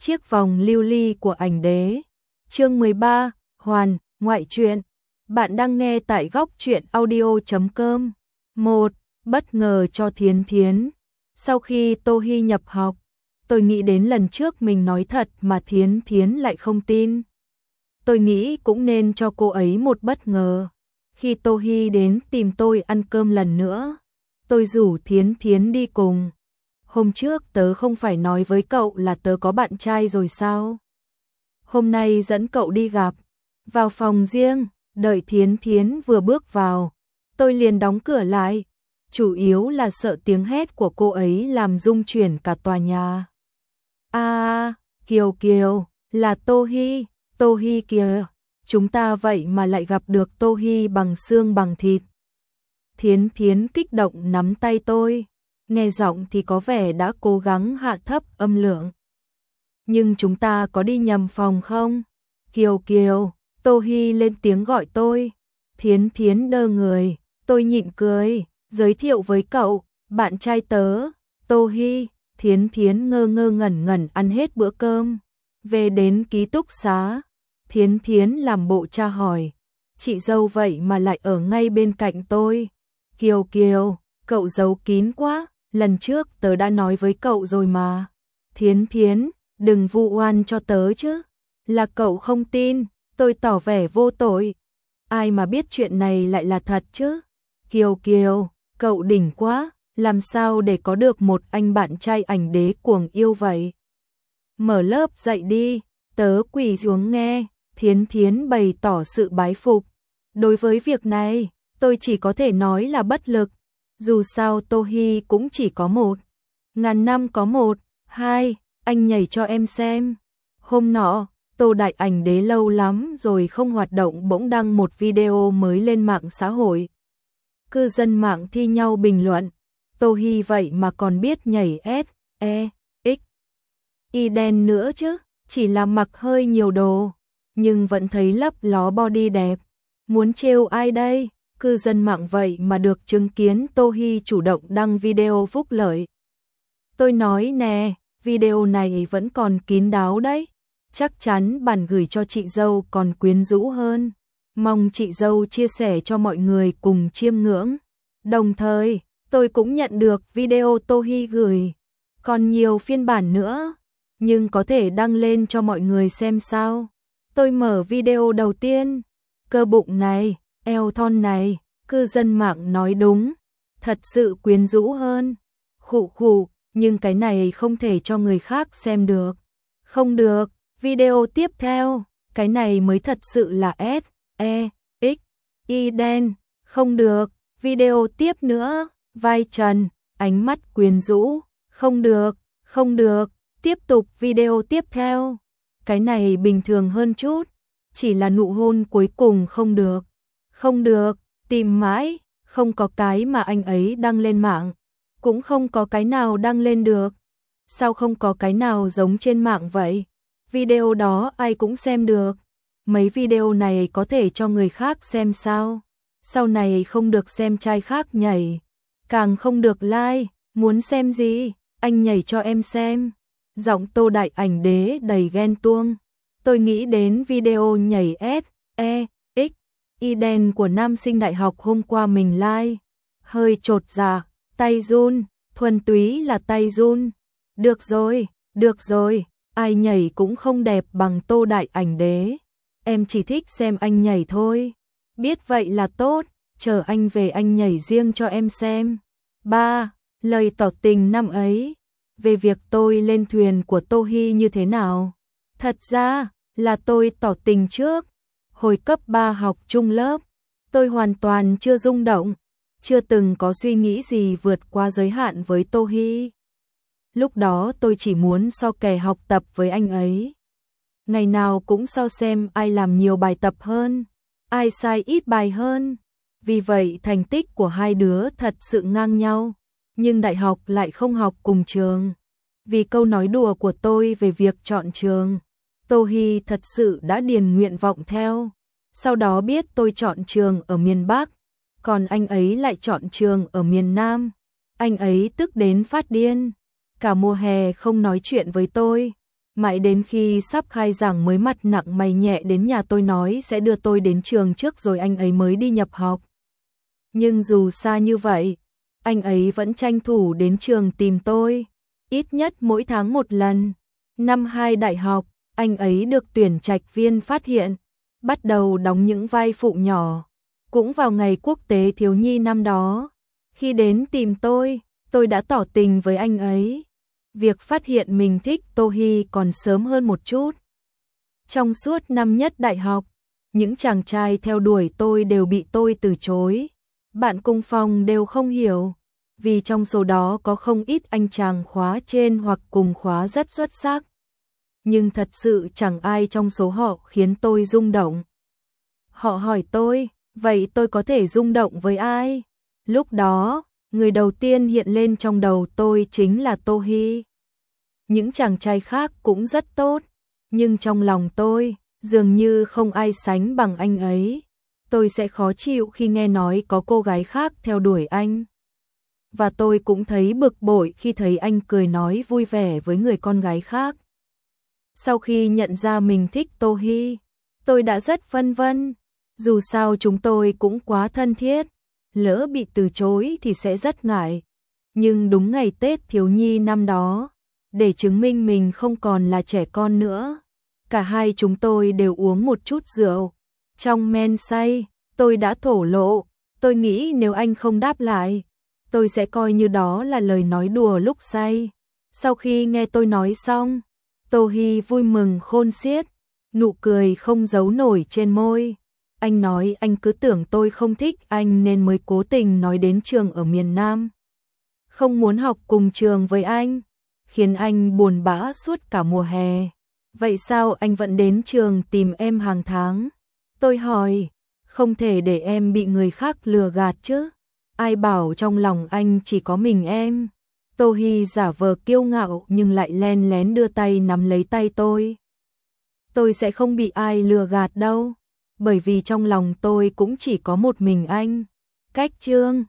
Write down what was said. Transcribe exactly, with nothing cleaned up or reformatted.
chiếc vòng lưu ly của ảnh đế. Chương mười ba, Hoàn, ngoại truyện. Bạn đang nghe tại góc truyện audio chấm com. một. Bất ngờ cho Thiến Thiến. Sau khi Tô Hy nhập học, tôi nghĩ đến lần trước mình nói thật mà Thiến Thiến lại không tin. Tôi nghĩ cũng nên cho cô ấy một bất ngờ. Khi Tô Hy đến tìm tôi ăn cơm lần nữa, tôi rủ Thiến Thiến đi cùng. Hôm trước tớ không phải nói với cậu là tớ có bạn trai rồi sao? Hôm nay dẫn cậu đi gặp. Vào phòng riêng, đợi Thiến Thiến vừa bước vào, tôi liền đóng cửa lại. Chủ yếu là sợ tiếng hét của cô ấy làm rung chuyển cả tòa nhà. À, Kiều Kiều, là Tô Hy, Tô Hy kìa. Chúng ta vậy mà lại gặp được Tô Hy bằng xương bằng thịt. Thiến Thiến kích động nắm tay tôi, nghe giọng thì có vẻ đã cố gắng hạ thấp âm lượng. Nhưng chúng ta có đi nhầm phòng không? Kiều Kiều, Tô Hy lên tiếng gọi tôi. Thiến Thiến đơ người, tôi nhịn cười, giới thiệu với cậu, bạn trai tớ, Tô Hy. Thiến Thiến ngơ ngơ ngẩn ngẩn ăn hết bữa cơm. Về đến ký túc xá, Thiến Thiến làm bộ tra hỏi, chị dâu vậy mà lại ở ngay bên cạnh tôi. Kiều Kiều, cậu giấu kín quá, lần trước tớ đã nói với cậu rồi mà. Thiến Thiến, đừng vu oan cho tớ chứ, là cậu không tin, tôi tỏ vẻ vô tội. Ai mà biết chuyện này lại là thật chứ. Kiều Kiều, cậu đỉnh quá, làm sao để có được một anh bạn trai ảnh đế cuồng yêu vậy? Mở lớp dạy đi, tớ quỳ xuống nghe. Thiến Thiến bày tỏ sự bái phục. Đối với việc này, tôi chỉ có thể nói là bất lực. Dù sao Tô Hy cũng chỉ có một. Ngàn năm có một, hai, anh nhảy cho em xem. Hôm nọ, Tô Đại ảnh đế lâu lắm rồi không hoạt động bỗng đăng một video mới lên mạng xã hội. Cư dân mạng thi nhau bình luận. Tô Hy vậy mà còn biết nhảy S, E, X, Y đen nữa chứ, chỉ là mặc hơi nhiều đồ, nhưng vẫn thấy lấp ló body đẹp. Muốn trêu ai đây? Cư dân mạng vậy mà được chứng kiến Tô Hy chủ động đăng video phúc lợi. Tôi nói nè, video này vẫn còn kín đáo đấy. Chắc chắn bản gửi cho chị dâu còn quyến rũ hơn. Mong chị dâu chia sẻ cho mọi người cùng chiêm ngưỡng. Đồng thời, tôi cũng nhận được video Tô Hy gửi. Còn nhiều phiên bản nữa, nhưng có thể đăng lên cho mọi người xem sao. Tôi mở video đầu tiên. Cơ bụng này, eo thon này, cư dân mạng nói đúng. Thật sự quyến rũ hơn. Khụ khụ, nhưng cái này không thể cho người khác xem được. Không được, video tiếp theo, cái này mới thật sự là S, E, X, Y đen. Không được, video tiếp nữa, vai trần, ánh mắt quyến rũ. Không được, không được, tiếp tục video tiếp theo. Cái này bình thường hơn chút, chỉ là nụ hôn cuối cùng không được. Không được, tìm mãi, không có cái mà anh ấy đăng lên mạng. Cũng không có cái nào đăng lên được. Sao không có cái nào giống trên mạng vậy? Video đó ai cũng xem được. Mấy video này có thể cho người khác xem sao? Sau này không được xem trai khác nhảy. Càng không được like, muốn xem gì? Anh nhảy cho em xem. Giọng Tô Đại ảnh đế đầy ghen tuông. Tôi nghĩ đến video nhảy S, E, X, Y đen của nam sinh đại học hôm qua mình like. Hơi chột dạ, tay run, thuần túy là tay run. Được rồi, được rồi, ai nhảy cũng không đẹp bằng Tô Đại ảnh đế. Em chỉ thích xem anh nhảy thôi. Biết vậy là tốt, chờ anh về anh nhảy riêng cho em xem. ba. Lời tỏ tình năm ấy. Về việc tôi lên thuyền của Tô Hy như thế nào? Thật ra là tôi tỏ tình trước. Hồi cấp ba học chung lớp, tôi hoàn toàn chưa rung động, chưa từng có suy nghĩ gì vượt qua giới hạn với Tô Hy. Lúc đó tôi chỉ muốn so kè học tập với anh ấy. Ngày nào cũng so xem ai làm nhiều bài tập hơn, ai sai ít bài hơn. Vì vậy thành tích của hai đứa thật sự ngang nhau. Nhưng đại học lại không học cùng trường. Vì câu nói đùa của tôi về việc chọn trường, Tô Hy thật sự đã điền nguyện vọng theo. Sau đó biết tôi chọn trường ở miền Bắc, còn anh ấy lại chọn trường ở miền Nam. Anh ấy tức đến phát điên. Cả mùa hè không nói chuyện với tôi. Mãi đến khi sắp khai giảng mới mặt nặng mày nhẹ đến nhà tôi nói sẽ đưa tôi đến trường trước rồi anh ấy mới đi nhập học. Nhưng dù xa như vậy, anh ấy vẫn tranh thủ đến trường tìm tôi, ít nhất mỗi tháng một lần. Năm hai đại học, anh ấy được tuyển trạch viên phát hiện, bắt đầu đóng những vai phụ nhỏ. Cũng vào ngày quốc tế thiếu nhi năm đó, khi đến tìm tôi, tôi đã tỏ tình với anh ấy. Việc phát hiện mình thích Tô Hy còn sớm hơn một chút. Trong suốt năm nhất đại học, những chàng trai theo đuổi tôi đều bị tôi từ chối. Bạn cùng phòng đều không hiểu, vì trong số đó có không ít anh chàng khóa trên hoặc cùng khóa rất xuất sắc. Nhưng thật sự chẳng ai trong số họ khiến tôi rung động. Họ hỏi tôi, vậy tôi có thể rung động với ai? Lúc đó, người đầu tiên hiện lên trong đầu tôi chính là Tô Hy. Những chàng trai khác cũng rất tốt, nhưng trong lòng tôi, dường như không ai sánh bằng anh ấy. Tôi sẽ khó chịu khi nghe nói có cô gái khác theo đuổi anh. Và tôi cũng thấy bực bội khi thấy anh cười nói vui vẻ với người con gái khác. Sau khi nhận ra mình thích Tô Hy, tôi đã rất phân vân. Dù sao chúng tôi cũng quá thân thiết, lỡ bị từ chối thì sẽ rất ngại. Nhưng đúng ngày Tết thiếu nhi năm đó, để chứng minh mình không còn là trẻ con nữa, cả hai chúng tôi đều uống một chút rượu. Trong men say, tôi đã thổ lộ, tôi nghĩ nếu anh không đáp lại, tôi sẽ coi như đó là lời nói đùa lúc say. Sau khi nghe tôi nói xong, Tô Hy vui mừng khôn xiết, nụ cười không giấu nổi trên môi. Anh nói anh cứ tưởng tôi không thích anh nên mới cố tình nói đến trường ở miền Nam. Không muốn học cùng trường với anh, khiến anh buồn bã suốt cả mùa hè. Vậy sao anh vẫn đến trường tìm em hàng tháng? Tôi hỏi, không thể để em bị người khác lừa gạt chứ. Ai bảo trong lòng anh chỉ có mình em. Tô Hy giả vờ kiêu ngạo nhưng lại len lén đưa tay nắm lấy tay tôi. Tôi sẽ không bị ai lừa gạt đâu, bởi vì trong lòng tôi cũng chỉ có một mình anh. Cách chương